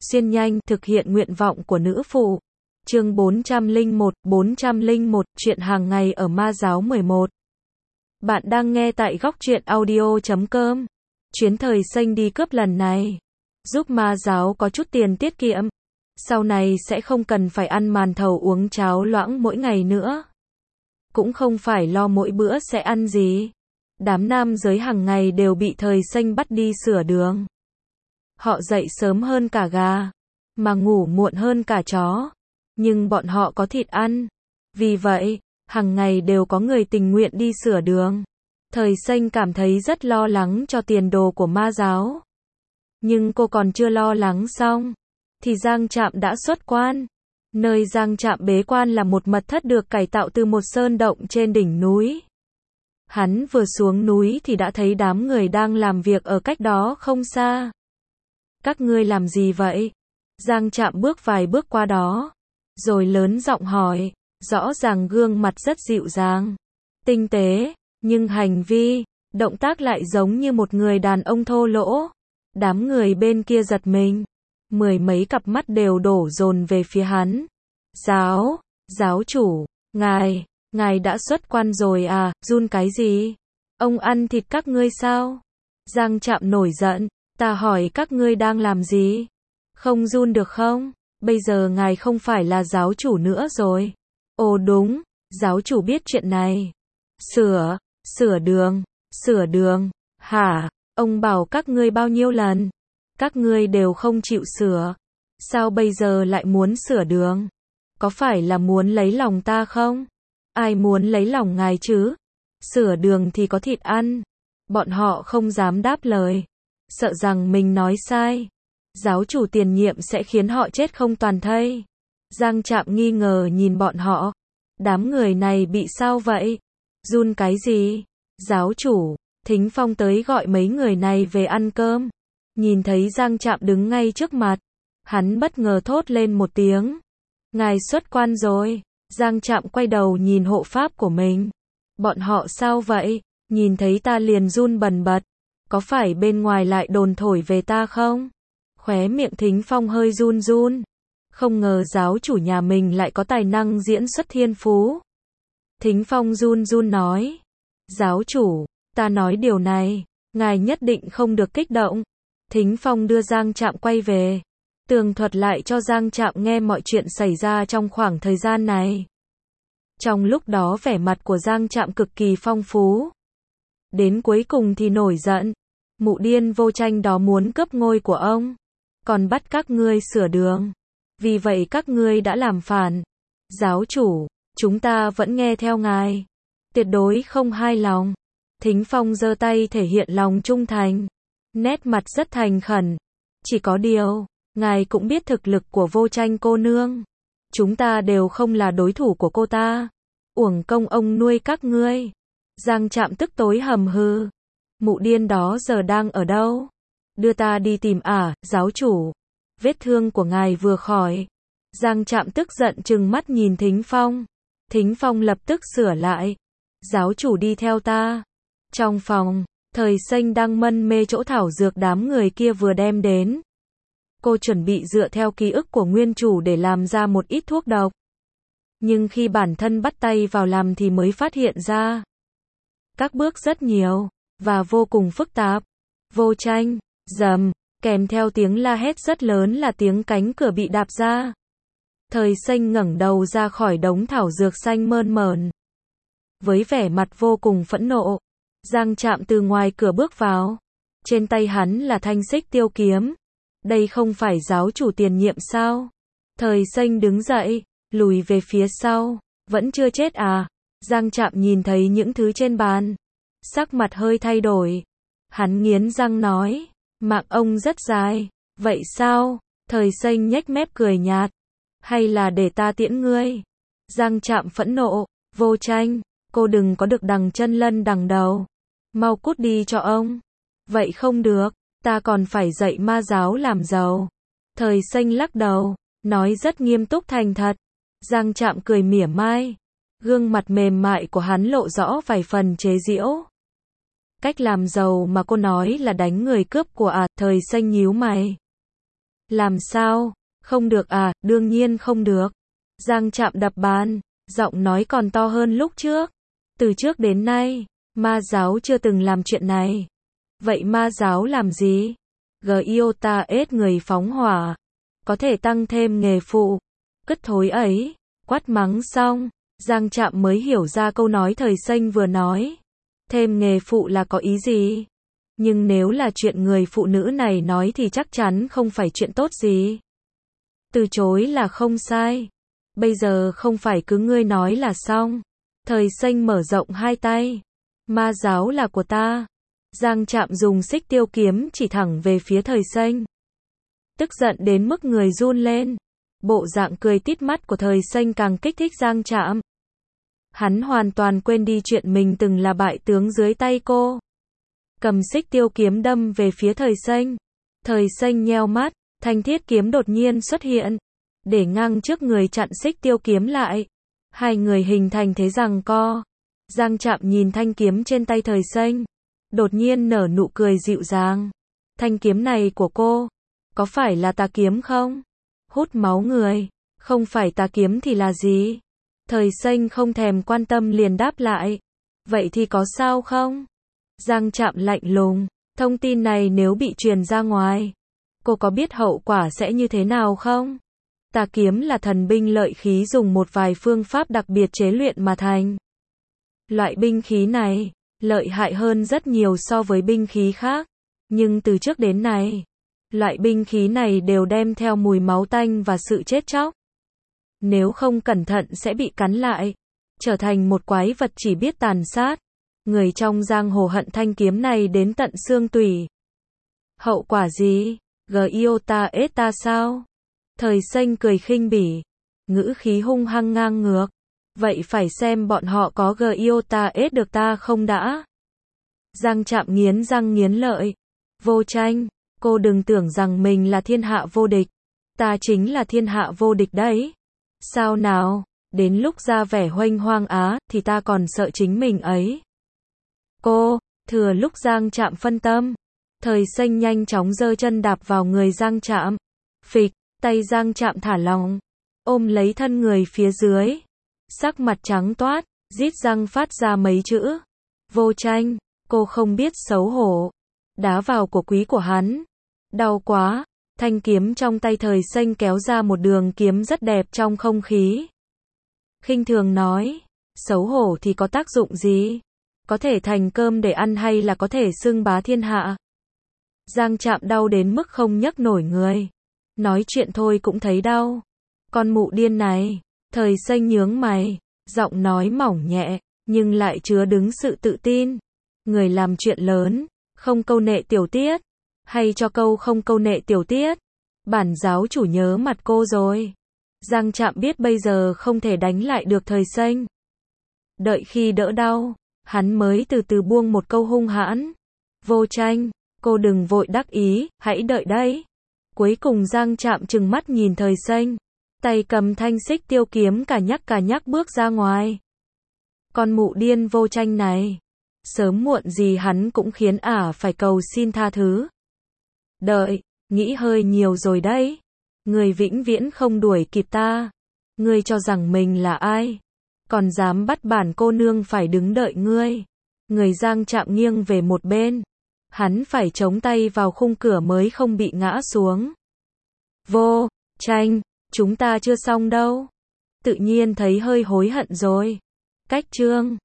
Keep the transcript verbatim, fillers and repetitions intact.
xuyên nhanh, thực hiện nguyện vọng của nữ phụ. Chương bốn trăm lẻ một, bốn trăm lẻ một, chuyện hàng ngày ở Ma Giáo mười một. Bạn đang nghe tại góc truyện audio chấm com. Chuyến thời xanh đi cướp lần này giúp Ma Giáo có chút tiền tiết kiệm. Sau này sẽ không cần phải ăn màn thầu uống cháo loãng mỗi ngày nữa. Cũng không phải lo mỗi bữa sẽ ăn gì. Đám nam giới hàng ngày đều bị thời xanh bắt đi sửa đường. Họ dậy sớm hơn cả gà, mà ngủ muộn hơn cả chó. Nhưng bọn họ có thịt ăn. Vì vậy, hàng ngày đều có người tình nguyện đi sửa đường. Thời xanh cảm thấy rất lo lắng cho tiền đồ của Ma Giáo. Nhưng cô còn chưa lo lắng xong, thì Giang Trạm đã xuất quan. Nơi Giang Trạm bế quan là một mật thất được cải tạo từ một sơn động trên đỉnh núi. Hắn vừa xuống núi thì đã thấy đám người đang làm việc ở cách đó không xa. Các ngươi làm gì vậy? Giang Trạm bước vài bước qua đó, rồi lớn giọng hỏi, rõ ràng gương mặt rất dịu dàng, tinh tế, nhưng hành vi, động tác lại giống như một người đàn ông thô lỗ. Đám người bên kia giật mình, mười mấy cặp mắt đều đổ dồn về phía hắn. Giáo, giáo chủ, ngài, ngài đã xuất quan rồi à, run cái gì? Ông ăn thịt các ngươi sao? Giang Trạm nổi giận, ta hỏi các ngươi đang làm gì? Không run được không? Bây giờ ngài không phải là giáo chủ nữa rồi. Ồ đúng, giáo chủ biết chuyện này. Sửa, sửa đường, sửa đường, hả? Ông bảo các ngươi bao nhiêu lần? Các ngươi đều không chịu sửa. Sao bây giờ lại muốn sửa đường? Có phải là muốn lấy lòng ta không? Ai muốn lấy lòng ngài chứ? Sửa đường thì có thịt ăn. Bọn họ không dám đáp lời, sợ rằng mình nói sai. Giáo chủ tiền nhiệm sẽ khiến họ chết không toàn thây. Giang Trạm nghi ngờ nhìn bọn họ. Đám người này bị sao vậy? Run cái gì? Giáo chủ, Thính Phong tới gọi mấy người này về ăn cơm. Nhìn thấy Giang Trạm đứng ngay trước mặt, hắn bất ngờ thốt lên một tiếng. Ngài xuất quan rồi. Giang Trạm quay đầu nhìn hộ pháp của mình. Bọn họ sao vậy? Nhìn thấy ta liền run bần bật. Có phải bên ngoài lại đồn thổi về ta không? Khóe miệng Thính Phong hơi run run. Không ngờ giáo chủ nhà mình lại có tài năng diễn xuất thiên phú. Thính Phong run run nói. Giáo chủ, ta nói điều này, ngài nhất định không được kích động. Thính Phong đưa Giang Trạm quay về, tường thuật lại cho Giang Trạm nghe mọi chuyện xảy ra trong khoảng thời gian này. Trong lúc đó vẻ mặt của Giang Trạm cực kỳ phong phú. Đến cuối cùng thì nổi giận. Mụ điên vô tranh đó muốn cướp ngôi của ông, còn bắt các ngươi sửa đường. Vì vậy các ngươi đã làm phản. Giáo chủ, chúng ta vẫn nghe theo ngài. Tuyệt đối không hài lòng. Thính Phong giơ tay thể hiện lòng trung thành. Nét mặt rất thành khẩn. Chỉ có điều, ngài cũng biết thực lực của vô tranh cô nương. Chúng ta đều không là đối thủ của cô ta. Uổng công ông nuôi các ngươi. Giang Trạm tức tối hầm hừ. Mụ điên đó giờ đang ở đâu? Đưa ta đi tìm ả, à, giáo chủ. Vết thương của ngài vừa khỏi. Giang Trạm tức giận trừng mắt nhìn Thính Phong. Thính Phong lập tức sửa lại. Giáo chủ đi theo ta. Trong phòng, thời xanh đang mân mê chỗ thảo dược đám người kia vừa đem đến. Cô chuẩn bị dựa theo ký ức của nguyên chủ để làm ra một ít thuốc độc. Nhưng khi bản thân bắt tay vào làm thì mới phát hiện ra. Các bước rất nhiều, và vô cùng phức tạp. Vô tranh, rầm, kèm theo tiếng la hét rất lớn là tiếng cánh cửa bị đạp ra. Thời xanh ngẩng đầu ra khỏi đống thảo dược xanh mơn mởn. Với vẻ mặt vô cùng phẫn nộ, Giang Trạm từ ngoài cửa bước vào. Trên tay hắn là thanh xích tiêu kiếm. Đây không phải giáo chủ tiền nhiệm sao? Thời xanh đứng dậy, lùi về phía sau. Vẫn chưa chết à? Giang Trạm nhìn thấy những thứ trên bàn, sắc mặt hơi thay đổi. Hắn nghiến răng nói, mạng ông rất dài. Vậy sao? Thời xanh nhếch mép cười nhạt. Hay là để ta tiễn ngươi? Giang Trạm phẫn nộ, vô tranh, cô đừng có được đằng chân lân đằng đầu. Mau cút đi cho ông. Vậy không được, ta còn phải dạy Ma Giáo làm giàu. Thời xanh lắc đầu, nói rất nghiêm túc thành thật. Giang Trạm cười mỉa mai. Gương mặt mềm mại của hắn lộ rõ vài phần chế giễu. Cách làm giàu mà cô nói là đánh người cướp của à? Thời xanh nhíu mày. Làm sao? Không được à, đương nhiên không được. Giang Trạm đập bàn, giọng nói còn to hơn lúc trước. Từ trước đến nay, ma giáo chưa từng làm chuyện này. Vậy ma giáo làm gì? Giota-S người phóng hỏa. Có thể tăng thêm nghề phụ. Cứt thối ấy. Quát mắng xong, Giang Trạm mới hiểu ra câu nói Thời Xanh vừa nói. Thêm nghề phụ là có ý gì? Nhưng nếu là chuyện người phụ nữ này nói thì chắc chắn không phải chuyện tốt gì. Từ chối là không sai. Bây giờ không phải cứ ngươi nói là xong. Thời Xanh mở rộng hai tay. Ma giáo là của ta. Giang Trạm dùng xích tiêu kiếm chỉ thẳng về phía Thời Xanh. Tức giận đến mức người run lên. Bộ dạng cười tít mắt của Thời Xanh càng kích thích Giang Trạm. Hắn hoàn toàn quên đi chuyện mình từng là bại tướng dưới tay cô. Cầm xích tiêu kiếm đâm về phía Thời Xanh. Thời Xanh nheo mắt, thanh thiết kiếm đột nhiên xuất hiện. Để ngang trước người chặn xích tiêu kiếm lại. Hai người hình thành thế giằng co. Giang Trạm nhìn thanh kiếm trên tay Thời Xanh. Đột nhiên nở nụ cười dịu dàng. Thanh kiếm này của cô. Có phải là tà kiếm không? Hút máu người. Không phải tà kiếm thì là gì? Thời Xanh không thèm quan tâm liền đáp lại. Vậy thì có sao không? Giang Trạm lạnh lùng. Thông tin này nếu bị truyền ra ngoài. Cô có biết hậu quả sẽ như thế nào không? Tà kiếm là thần binh lợi khí dùng một vài phương pháp đặc biệt chế luyện mà thành. Loại binh khí này, lợi hại hơn rất nhiều so với binh khí khác. Nhưng từ trước đến nay, loại binh khí này đều đem theo mùi máu tanh và sự chết chóc. Nếu không cẩn thận sẽ bị cắn lại, trở thành một quái vật chỉ biết tàn sát. Người trong giang hồ hận thanh kiếm này đến tận xương tủy. Hậu quả gì? Giota-S ta sao? Thời Xanh cười khinh bỉ, ngữ khí hung hăng ngang ngược. Vậy phải xem bọn họ có Giota-S được ta không đã. Giang Trạm nghiến răng nghiến lợi. Vô Tranh, cô đừng tưởng rằng mình là thiên hạ vô địch. Ta chính là thiên hạ vô địch đấy. Sao nào, đến lúc ra vẻ huênh hoang á, thì ta còn sợ chính mình ấy. Cô, thừa lúc Giang Trạm phân tâm. Thời Xanh nhanh chóng giơ chân đạp vào người Giang Trạm. Phịch, tay Giang Trạm thả lỏng, ôm lấy thân người phía dưới. Sắc mặt trắng toát, rít răng phát ra mấy chữ. Vô Tranh, cô không biết xấu hổ. Đá vào của quý của hắn. Đau quá, thanh kiếm trong tay Thời Xanh kéo ra một đường kiếm rất đẹp trong không khí. Khinh thường nói, xấu hổ thì có tác dụng gì? Có thể thành cơm để ăn hay là có thể xưng bá thiên hạ? Giang Trạm đau đến mức không nhấc nổi người. Nói chuyện thôi cũng thấy đau. Con mụ điên này. Thời Xanh nhướng mày, giọng nói mỏng nhẹ, nhưng lại chứa đứng sự tự tin. Người làm chuyện lớn, không câu nệ tiểu tiết. Hay cho câu không câu nệ tiểu tiết. Bản giáo chủ nhớ mặt cô rồi. Giang Trạm biết bây giờ không thể đánh lại được Thời Xanh. Đợi khi đỡ đau, hắn mới từ từ buông một câu hung hãn. Vô Tranh, cô đừng vội đắc ý, hãy đợi đấy. Cuối cùng Giang Trạm trừng mắt nhìn Thời Xanh. Tay cầm thanh xích tiêu kiếm cả nhắc cả nhắc bước ra ngoài. Con mụ điên Vô Tranh này. Sớm muộn gì hắn cũng khiến ả phải cầu xin tha thứ. Đợi, nghĩ hơi nhiều rồi đấy. Người vĩnh viễn không đuổi kịp ta. Ngươi cho rằng mình là ai? Còn dám bắt bản cô nương phải đứng đợi ngươi. Người Giang Trạm nghiêng về một bên. Hắn phải chống tay vào khung cửa mới không bị ngã xuống. Vô Tranh, chúng ta chưa xong đâu. Tự nhiên thấy hơi hối hận rồi. Cách chương